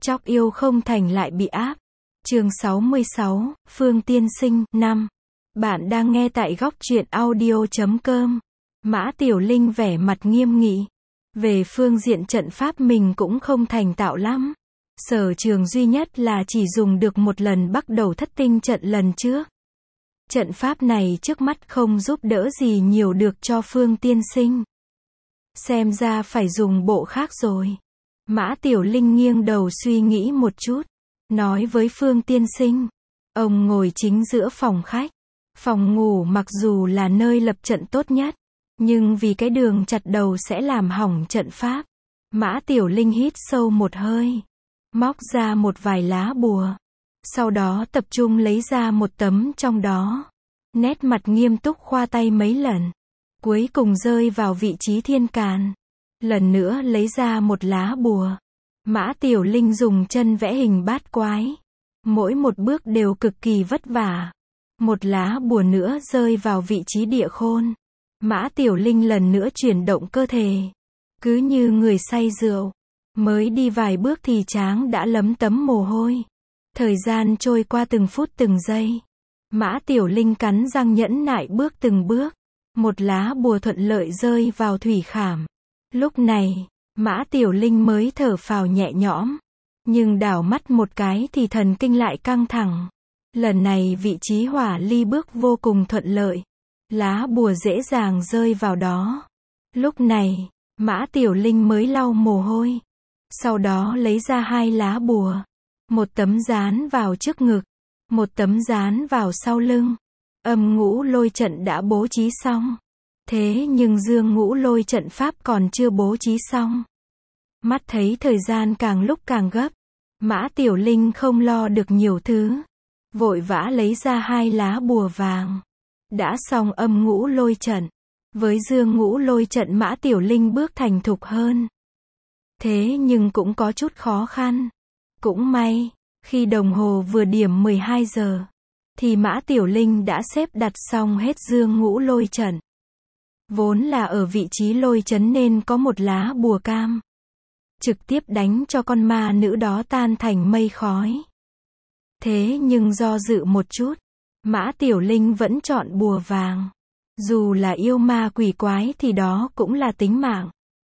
Chóc yêu không thành lại bị áp. Chương 66, Phương Tiên Sinh, 5. Bạn đang nghe tại góc truyện audio.com. Mã Tiểu Linh vẻ mặt nghiêm nghị. Về phương diện trận pháp mình cũng không thành thạo lắm. Sở trường duy nhất là chỉ dùng được một lần bắt đầu thất tinh trận lần trước. Trận pháp này trước mắt không giúp đỡ gì nhiều được cho Phương Tiên Sinh. Xem ra phải dùng bộ khác rồi. Mã Tiểu Linh nghiêng đầu suy nghĩ một chút. Nói với Phương Tiên Sinh. Ông ngồi chính giữa phòng khách. Phòng ngủ mặc dù là nơi lập trận tốt nhất. Nhưng vì cái đường chặt đầu sẽ làm hỏng trận pháp. Mã Tiểu Linh hít sâu một hơi. Móc ra một vài lá bùa. Sau đó tập trung lấy ra một tấm trong đó. Nét mặt nghiêm túc khoa tay mấy lần. Cuối cùng rơi vào vị trí thiên càn. Lần nữa lấy ra một lá bùa. Mã Tiểu Linh dùng chân vẽ hình bát quái. Mỗi một bước đều cực kỳ vất vả. Một lá bùa nữa rơi vào vị trí địa khôn. Mã Tiểu Linh lần nữa chuyển động cơ thể. Cứ như người say rượu. Mới đi vài bước thì trán đã lấm tấm mồ hôi. Thời gian trôi qua từng phút từng giây. Mã Tiểu Linh cắn răng nhẫn nại bước từng bước. Một lá bùa thuận lợi rơi vào thủy khảm. Lúc này, Mã Tiểu Linh mới thở phào nhẹ nhõm. Nhưng đảo mắt một cái thì thần kinh lại căng thẳng. Lần này vị trí hỏa ly bước vô cùng thuận lợi. Lá bùa dễ dàng rơi vào đó. Lúc này, Mã Tiểu Linh mới lau mồ hôi. Sau đó lấy ra hai lá bùa. Một tấm dán vào trước ngực. Một tấm dán vào sau lưng. Âm ngũ lôi trận đã bố trí xong. Thế nhưng dương ngũ lôi trận pháp còn chưa bố trí xong. Mắt thấy thời gian càng lúc càng gấp. Mã Tiểu Linh không lo được nhiều thứ. Vội vã lấy ra hai lá bùa vàng. Đã xong âm ngũ lôi trận. Với dương ngũ lôi trận Mã Tiểu Linh bước thành thục hơn. Thế nhưng cũng có chút khó khăn. Cũng may, khi đồng hồ vừa điểm 12 giờ, thì Mã Tiểu Linh đã xếp đặt xong hết dương ngũ lôi trận. Vốn là ở vị trí lôi chấn nên có một lá bùa cam. Trực tiếp đánh cho con ma nữ đó tan thành mây khói. Thế nhưng do dự một chút, Mã Tiểu Linh vẫn chọn bùa vàng. Dù là yêu ma quỷ quái thì đó cũng là tính mạng.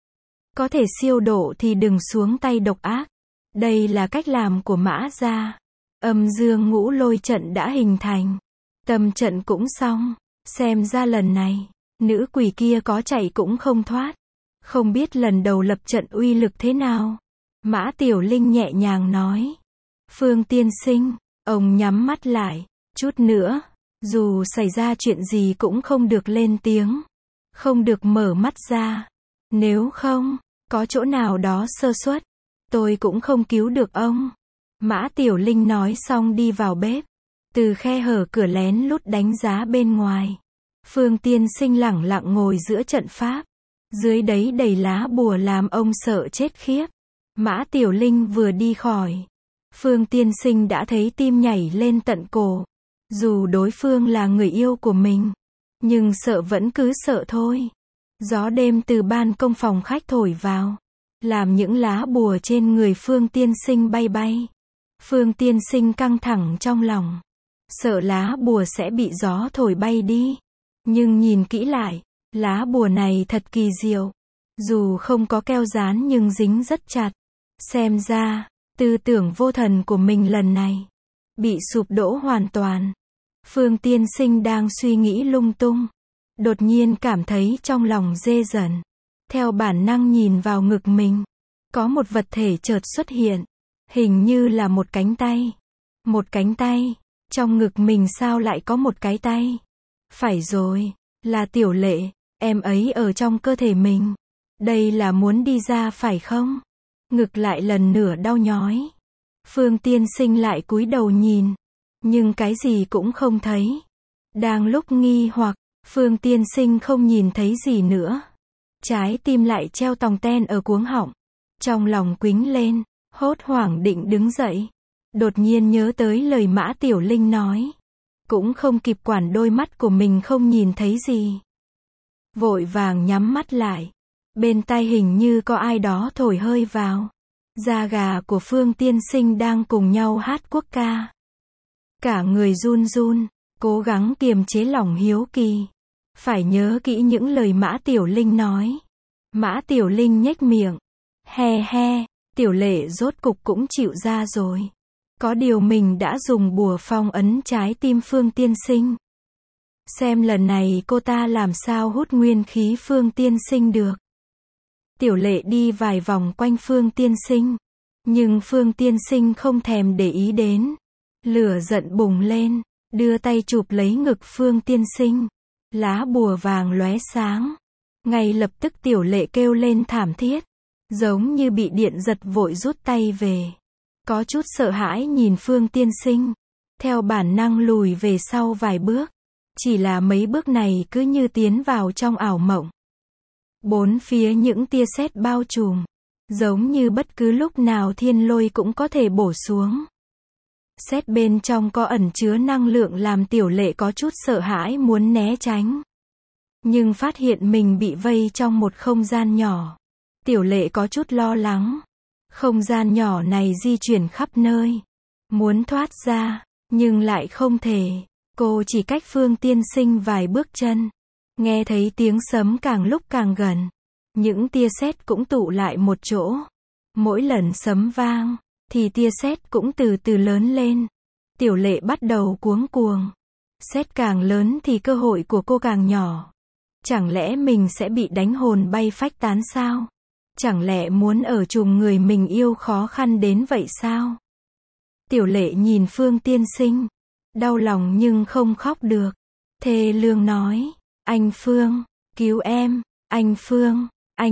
Có thể siêu độ thì đừng xuống tay độc ác. Đây là cách làm của Mã gia. Âm dương ngũ lôi trận đã hình thành. Tâm trận cũng xong. Xem ra lần này, nữ quỷ kia có chạy cũng không thoát. Không biết lần đầu lập trận uy lực thế nào. Mã Tiểu Linh nhẹ nhàng nói. Phương Tiên Sinh, ông nhắm mắt lại. Chút nữa, dù xảy ra chuyện gì cũng không được lên tiếng. Không được mở mắt ra. Nếu không, có chỗ nào đó sơ suất, tôi cũng không cứu được ông. Mã Tiểu Linh nói xong đi vào bếp. Từ khe hở cửa lén lút đánh giá bên ngoài. Phương Tiên Sinh lẳng lặng ngồi giữa trận pháp. Dưới đấy đầy lá bùa làm ông sợ chết khiếp. Mã Tiểu Linh vừa đi khỏi. Phương Tiên Sinh đã thấy tim nhảy lên tận cổ. Dù đối phương là người yêu của mình. Nhưng sợ vẫn cứ sợ thôi. Gió đêm từ ban công phòng khách thổi vào. Làm những lá bùa trên người Phương Tiên Sinh bay bay. Phương Tiên Sinh căng thẳng trong lòng. Sợ lá bùa sẽ bị gió thổi bay đi. Nhưng nhìn kỹ lại, lá bùa này thật kỳ diệu. Dù không có keo dán nhưng dính rất chặt. Xem ra, tư tưởng vô thần của mình lần này bị sụp đổ hoàn toàn. Phương Tiên Sinh đang suy nghĩ lung tung. Đột nhiên cảm thấy trong lòng dê dần. Theo bản năng nhìn vào ngực mình. Có một vật thể chợt xuất hiện. Hình như là một cánh tay. Một cánh tay. Trong ngực mình sao lại có một cái tay? Phải rồi, là Tiểu Lệ. Em ấy ở trong cơ thể mình. Đây là muốn đi ra phải không? Ngực lại lần nữa đau nhói. Phương Tiên Sinh lại cúi đầu nhìn. Nhưng cái gì cũng không thấy. Đang lúc nghi hoặc, Phương Tiên Sinh không nhìn thấy gì nữa. Trái tim lại treo tòng ten ở cuống họng. Trong lòng quính lên, hốt hoảng định đứng dậy. Đột nhiên nhớ tới lời Mã Tiểu Linh nói. Cũng không kịp quản đôi mắt của mình không nhìn thấy gì. Vội vàng nhắm mắt lại. Bên tai hình như có ai đó thổi hơi vào. Da gà của Phương tiên sinh đang cùng nhau hát quốc ca. Cả người run run, cố gắng kiềm chế lòng hiếu kỳ. Phải nhớ kỹ những lời Mã Tiểu Linh nói. Mã Tiểu Linh nhếch miệng. He he, Tiểu Lệ rốt cục cũng chịu ra rồi. Có điều mình đã dùng bùa phong ấn trái tim Phương tiên sinh. Xem lần này cô ta làm sao hút nguyên khí Phương tiên sinh được. Tiểu Lệ đi vài vòng quanh Phương tiên sinh. Nhưng Phương tiên sinh không thèm để ý đến. Lửa giận bùng lên, đưa tay chụp lấy ngực Phương tiên sinh. Lá bùa vàng lóe sáng. Ngay lập tức Tiểu Lệ kêu lên thảm thiết. Giống như bị điện giật vội rút tay về. Có chút sợ hãi nhìn Phương tiên sinh. Theo bản năng lùi về sau vài bước. Chỉ là mấy bước này cứ như tiến vào trong ảo mộng. Bốn phía những tia sét bao trùm. Giống như bất cứ lúc nào thiên lôi cũng có thể bổ xuống. Sét bên trong có ẩn chứa năng lượng làm Tiểu Lệ có chút sợ hãi muốn né tránh. Nhưng phát hiện mình bị vây trong một không gian nhỏ. Tiểu Lệ có chút lo lắng. Không gian nhỏ này di chuyển khắp nơi. Muốn thoát ra, nhưng lại không thể. Cô chỉ cách Phương tiên sinh vài bước chân. Nghe thấy tiếng sấm càng lúc càng gần. Những tia sét cũng tụ lại một chỗ. Mỗi lần sấm vang, thì tia sét cũng từ từ lớn lên. Tiểu Lệ bắt đầu cuống cuồng. Sét càng lớn thì cơ hội của cô càng nhỏ. Chẳng lẽ mình sẽ bị đánh hồn bay phách tán sao? Chẳng lẽ muốn ở chung người mình yêu khó khăn đến vậy sao? Tiểu Lệ nhìn Phương tiên sinh. Đau lòng nhưng không khóc được. Thê lương nói. Anh Phương, cứu em. Anh Phương,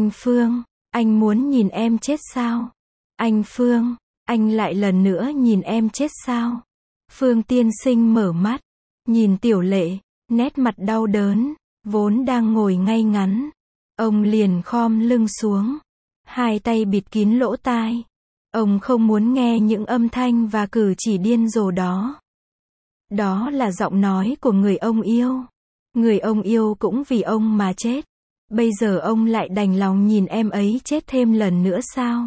anh muốn nhìn em chết sao? Anh Phương, anh lại lần nữa nhìn em chết sao? Phương tiên sinh mở mắt. Nhìn Tiểu Lệ, nét mặt đau đớn. Vốn đang ngồi ngay ngắn. Ông liền khom lưng xuống. Hai tay bịt kín lỗ tai. Ông không muốn nghe những âm thanh và cử chỉ điên rồ đó. Đó là giọng nói của người ông yêu. Người ông yêu cũng vì ông mà chết. Bây giờ ông lại đành lòng nhìn em ấy chết thêm lần nữa sao?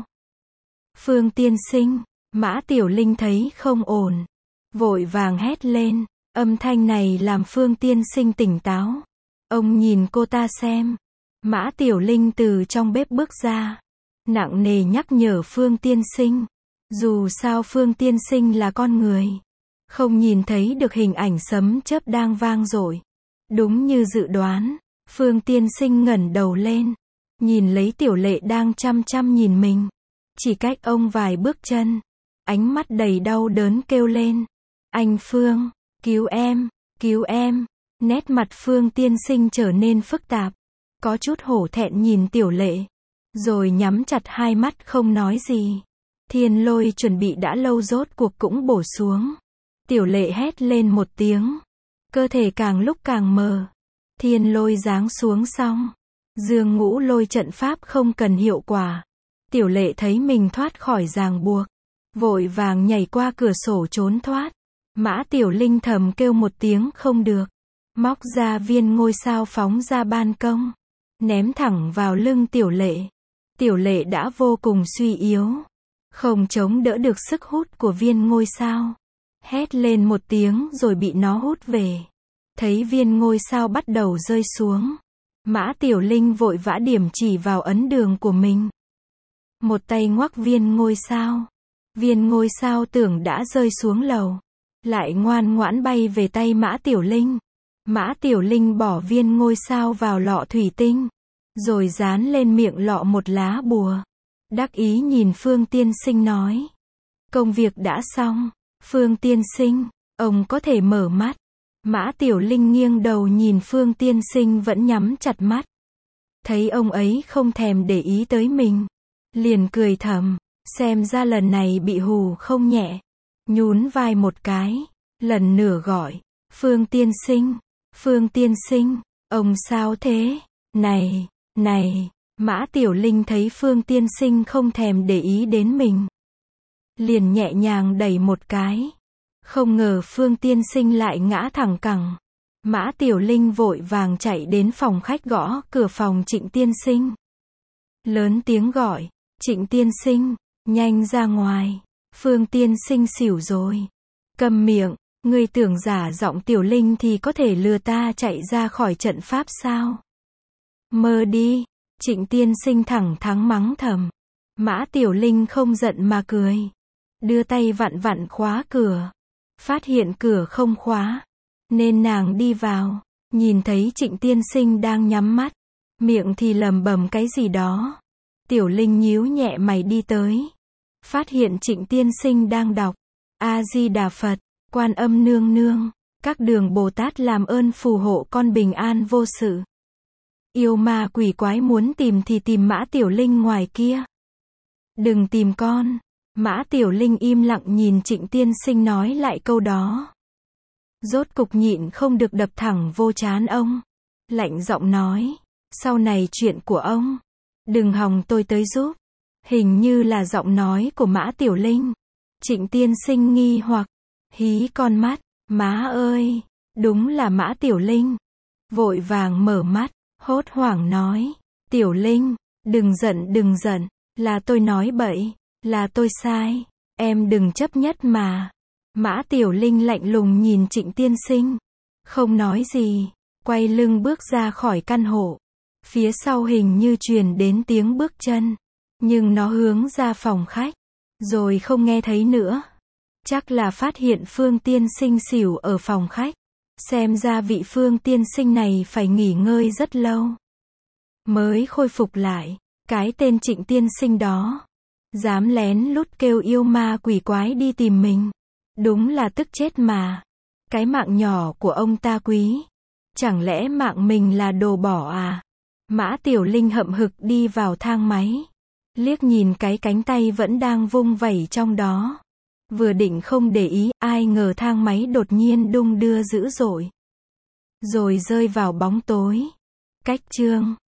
Phương tiên sinh, Mã Tiểu Linh thấy không ổn. Vội vàng hét lên. Âm thanh này làm Phương tiên sinh tỉnh táo. Ông nhìn cô ta xem. Mã Tiểu Linh từ trong bếp bước ra. Nặng nề nhắc nhở Phương tiên sinh. Dù sao Phương tiên sinh là con người. Không nhìn thấy được hình ảnh sấm chớp đang vang dội. Đúng như dự đoán. Phương tiên sinh ngẩng đầu lên. Nhìn lấy Tiểu Lệ đang chăm chăm nhìn mình. Chỉ cách ông vài bước chân. Ánh mắt đầy đau đớn kêu lên. Anh Phương, cứu em, cứu em. Nét mặt Phương tiên sinh trở nên phức tạp. Có chút hổ thẹn nhìn Tiểu Lệ. Rồi nhắm chặt hai mắt không nói gì. Thiên lôi chuẩn bị đã lâu rốt cuộc cũng bổ xuống. Tiểu Lệ hét lên một tiếng. Cơ thể càng lúc càng mờ. Thiên lôi giáng xuống xong. Dương Ngũ Lôi trận pháp không cần hiệu quả. Tiểu Lệ thấy mình thoát khỏi ràng buộc. Vội vàng nhảy qua cửa sổ trốn thoát. Mã Tiểu Linh thầm kêu một tiếng không được. Móc ra viên ngôi sao phóng ra ban công. Ném thẳng vào lưng Tiểu Lệ. Tiểu Lệ đã vô cùng suy yếu. Không chống đỡ được sức hút của viên ngôi sao. Hét lên một tiếng rồi bị nó hút về. Thấy viên ngôi sao bắt đầu rơi xuống. Mã Tiểu Linh vội vã điểm chỉ vào ấn đường của mình. Một tay ngoắc viên ngôi sao. Viên ngôi sao tưởng đã rơi xuống lầu. Lại ngoan ngoãn bay về tay Mã Tiểu Linh. Mã Tiểu Linh bỏ viên ngôi sao vào lọ thủy tinh. Rồi dán lên miệng lọ một lá bùa. Đắc ý nhìn Phương tiên sinh nói. Công việc đã xong. Phương tiên sinh, ông có thể mở mắt. Mã Tiểu Linh nghiêng đầu nhìn Phương tiên sinh vẫn nhắm chặt mắt. Thấy ông ấy không thèm để ý tới mình. Liền cười thầm. Xem ra lần này bị hù không nhẹ. Nhún vai một cái. Lần nữa gọi. Phương tiên sinh, ông sao thế? Này. Mã Tiểu Linh thấy Phương tiên sinh không thèm để ý đến mình. Liền nhẹ nhàng đẩy một cái. Không ngờ Phương tiên sinh lại ngã thẳng cẳng. Mã Tiểu Linh vội vàng chạy đến phòng khách gõ cửa phòng Trịnh tiên sinh. Lớn tiếng gọi. Trịnh tiên sinh, Nhanh ra ngoài. Phương tiên sinh xỉu rồi. Câm miệng, ngươi tưởng giả giọng Tiểu Linh thì có thể lừa ta chạy ra khỏi trận pháp sao? Mơ đi. Trịnh tiên sinh thẳng thắn mắng thầm. Mã Tiểu Linh không giận mà cười. Đưa tay vặn vặn khóa cửa. Phát hiện cửa không khóa. Nên nàng đi vào. Nhìn thấy Trịnh tiên sinh đang nhắm mắt. Miệng thì lẩm bẩm cái gì đó. Tiểu Linh nhíu nhẹ mày đi tới. Phát hiện Trịnh tiên sinh đang đọc. A-di-đà Phật, Quan Âm nương nương. Các đường Bồ Tát làm ơn phù hộ con bình an vô sự. Yêu ma quỷ quái muốn tìm thì tìm Mã Tiểu Linh ngoài kia. Đừng tìm con. Mã Tiểu Linh im lặng nhìn Trịnh tiên sinh nói lại câu đó. Rốt cục nhịn không được đập thẳng vô trán ông. Lạnh giọng nói. Sau này chuyện của ông. Đừng hòng tôi tới giúp. Hình như là giọng nói của Mã Tiểu Linh. Trịnh tiên sinh nghi hoặc. Hí con mắt. Má ơi. Đúng là Mã Tiểu Linh. Vội vàng mở mắt. Hốt hoảng nói. Tiểu Linh. Đừng giận. Là tôi nói bậy. Là tôi sai. Em đừng chấp nhất mà. Mã Tiểu Linh lạnh lùng nhìn Trịnh tiên sinh. Không nói gì. Quay lưng bước ra khỏi căn hộ. Phía sau hình như truyền đến tiếng bước chân. Nhưng nó hướng ra phòng khách. Rồi không nghe thấy nữa. Chắc là phát hiện Phương tiên sinh xỉu ở phòng khách. Xem ra vị Phương tiên sinh này phải nghỉ ngơi rất lâu. Mới khôi phục lại. Cái tên Trịnh tiên sinh đó. Dám lén lút kêu yêu ma quỷ quái đi tìm mình. Đúng là tức chết mà. Cái mạng nhỏ của ông ta quý. Chẳng lẽ mạng mình là đồ bỏ à? Mã Tiểu Linh hậm hực đi vào thang máy. Liếc nhìn cái cánh tay vẫn đang vung vẩy trong đó. Vừa định không để ý, ai ngờ thang máy đột nhiên đung đưa dữ dội. Rồi rơi vào bóng tối. Cách chương